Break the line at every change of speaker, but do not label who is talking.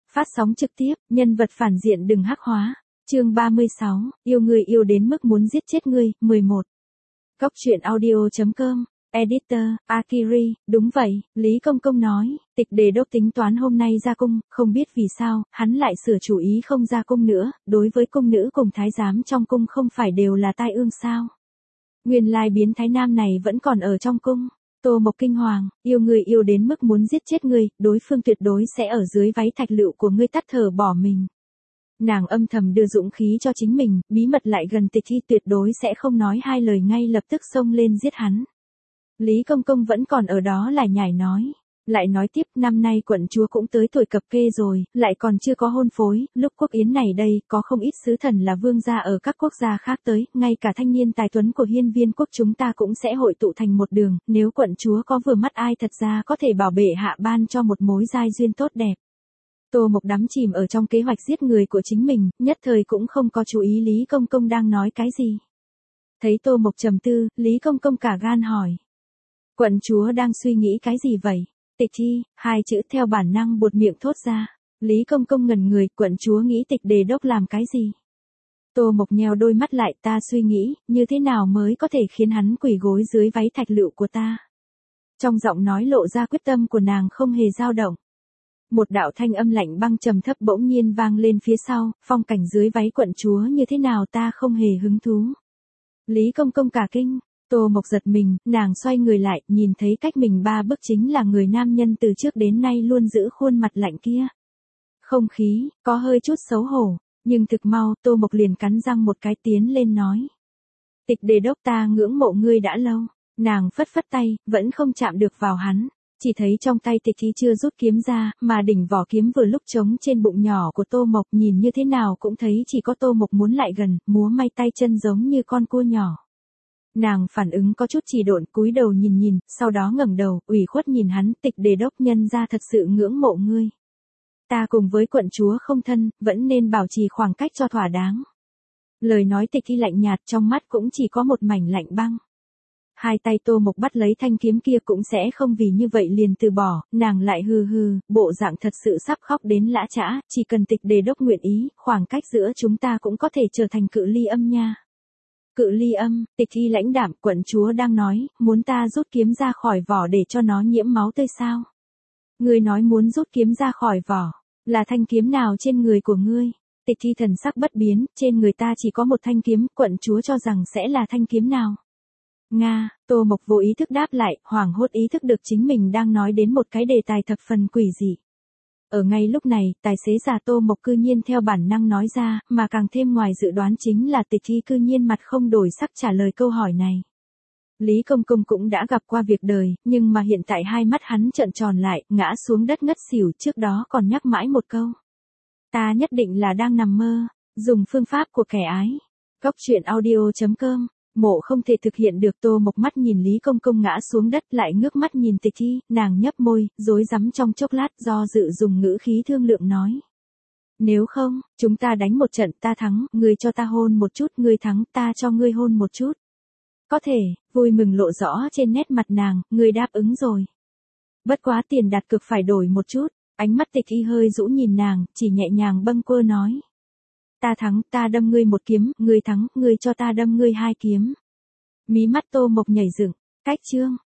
Phát sóng trực tiếp, nhân vật phản diện đừng hắc hóa. Chương 36, yêu người yêu đến mức muốn giết chết ngươi, 11. Góc truyện audio.com, Editor, Akiri, đúng vậy, Lý Công Công nói, Tịch Đề Đốc tính toán hôm nay ra cung, không biết vì sao, hắn lại sửa chủ ý không ra cung nữa, đối với cung nữ cùng thái giám trong cung không phải đều là tai ương sao. Nguyên lai biến thái nam này vẫn còn ở trong cung. Tô Mộc kinh hoàng, yêu người yêu đến mức muốn giết chết ngươi, đối phương tuyệt đối sẽ ở dưới váy thạch lựu của ngươi tắt thở bỏ mình. Nàng âm thầm đưa dũng khí cho chính mình, bí mật lại gần Tịch Thi tuyệt đối sẽ không nói hai lời ngay lập tức xông lên giết hắn. Lý Công Công vẫn còn ở đó lại nhảy nói. Lại nói tiếp, năm nay quận chúa cũng tới tuổi cập kê rồi, lại còn chưa có hôn phối, lúc quốc yến này đây, có không ít sứ thần là vương gia ở các quốc gia khác tới, ngay cả thanh niên tài tuấn của hiên viên quốc chúng ta cũng sẽ hội tụ thành một đường, nếu quận chúa có vừa mắt ai thật ra có thể bảo bệ hạ ban cho một mối giai duyên tốt đẹp. Tô Mộc đắm chìm ở trong kế hoạch giết người của chính mình, nhất thời cũng không có chú ý Lý Công Công đang nói cái gì. Thấy Tô Mộc trầm tư, Lý Công Công cả gan hỏi. Quận chúa đang suy nghĩ cái gì vậy? Tịch Thi, hai chữ theo bản năng buột miệng thốt ra. Lý Công Công ngẩn người, quận chúa nghĩ Tịch Đề Đốc làm cái gì? Tô Mộc nheo đôi mắt lại, ta suy nghĩ, như thế nào mới có thể khiến hắn quỳ gối dưới váy thạch lựu của ta? Trong giọng nói lộ ra quyết tâm của nàng không hề dao động. Một đạo thanh âm lạnh băng trầm thấp bỗng nhiên vang lên phía sau, phong cảnh dưới váy quận chúa như thế nào ta không hề hứng thú. Lý Công Công cả kinh. Tô Mộc giật mình, nàng xoay người lại, nhìn thấy cách mình 3 bước chính là người nam nhân từ trước đến nay luôn giữ khuôn mặt lạnh kia. Không khí, có hơi chút xấu hổ, nhưng thực mau, Tô Mộc liền cắn răng một cái tiến lên nói. Tịch Đề Đốc ta ngưỡng mộ ngươi đã lâu, nàng phất phất tay, vẫn không chạm được vào hắn. Chỉ thấy trong tay Tịch Thi chưa rút kiếm ra, mà đỉnh vỏ kiếm vừa lúc trống trên bụng nhỏ của Tô Mộc nhìn như thế nào cũng thấy chỉ có Tô Mộc muốn lại gần, múa may tay chân giống như con cua nhỏ. Nàng phản ứng có chút trì độn, cúi đầu nhìn, sau đó ngẩng đầu, ủy khuất nhìn hắn, Tịch Đề Đốc nhân ra thật sự ngưỡng mộ ngươi. Ta cùng với quận chúa không thân, vẫn nên bảo trì khoảng cách cho thỏa đáng. Lời nói Tịch Thi lạnh nhạt, trong mắt cũng chỉ có một mảnh lạnh băng. Hai tay Tô Mộc bắt lấy thanh kiếm kia cũng sẽ không vì như vậy liền từ bỏ, nàng lại hừ hừ, bộ dạng thật sự sắp khóc đến lã chã, chỉ cần Tịch Đề Đốc nguyện ý, khoảng cách giữa chúng ta cũng có thể trở thành cự ly âm nha. Cự ly âm, Tịch Thi lãnh đạm, quận chúa đang nói, muốn ta rút kiếm ra khỏi vỏ để cho nó nhiễm máu tươi sao? Ngươi nói muốn rút kiếm ra khỏi vỏ, là thanh kiếm nào trên người của ngươi? Tịch Thi thần sắc bất biến, trên người ta chỉ có một thanh kiếm, quận chúa cho rằng sẽ là thanh kiếm nào? Nga, Tô Mộc vô ý thức đáp lại, hoảng hốt ý thức được chính mình đang nói đến một cái đề tài thập phần quỷ dị. Ở ngay lúc này, tài xế già Tô Mộc cư nhiên theo bản năng nói ra, mà càng thêm ngoài dự đoán chính là Tịch Thi cư nhiên mặt không đổi sắc trả lời câu hỏi này. Lý Công Công cũng đã gặp qua việc đời, nhưng mà hiện tại hai mắt hắn trợn tròn lại, ngã xuống đất ngất xỉu, trước đó còn nhắc mãi một câu. Ta nhất định là đang nằm mơ, dùng phương pháp của kẻ ái. Góc truyện audio.com, mộ không thể thực hiện được. Tô Mộc mắt nhìn Lý Công Công ngã xuống đất lại ngước mắt nhìn Tịch Thi, nàng nhấp môi, rối rắm trong chốc lát do dự dùng ngữ khí thương lượng nói. Nếu không, chúng ta đánh một trận, ta thắng, ngươi cho ta hôn một chút, ngươi thắng, ta cho ngươi hôn một chút. Có thể, vui mừng lộ rõ trên nét mặt nàng, ngươi đáp ứng rồi. Bất quá tiền đặt cược phải đổi một chút, ánh mắt Tịch Thi hơi rũ nhìn nàng, chỉ nhẹ nhàng bâng quơ nói. Ta thắng, ta đâm ngươi một kiếm, ngươi thắng, ngươi cho ta đâm ngươi 2 kiếm. Mí mắt Tô Mộc nhảy dựng, cách chương.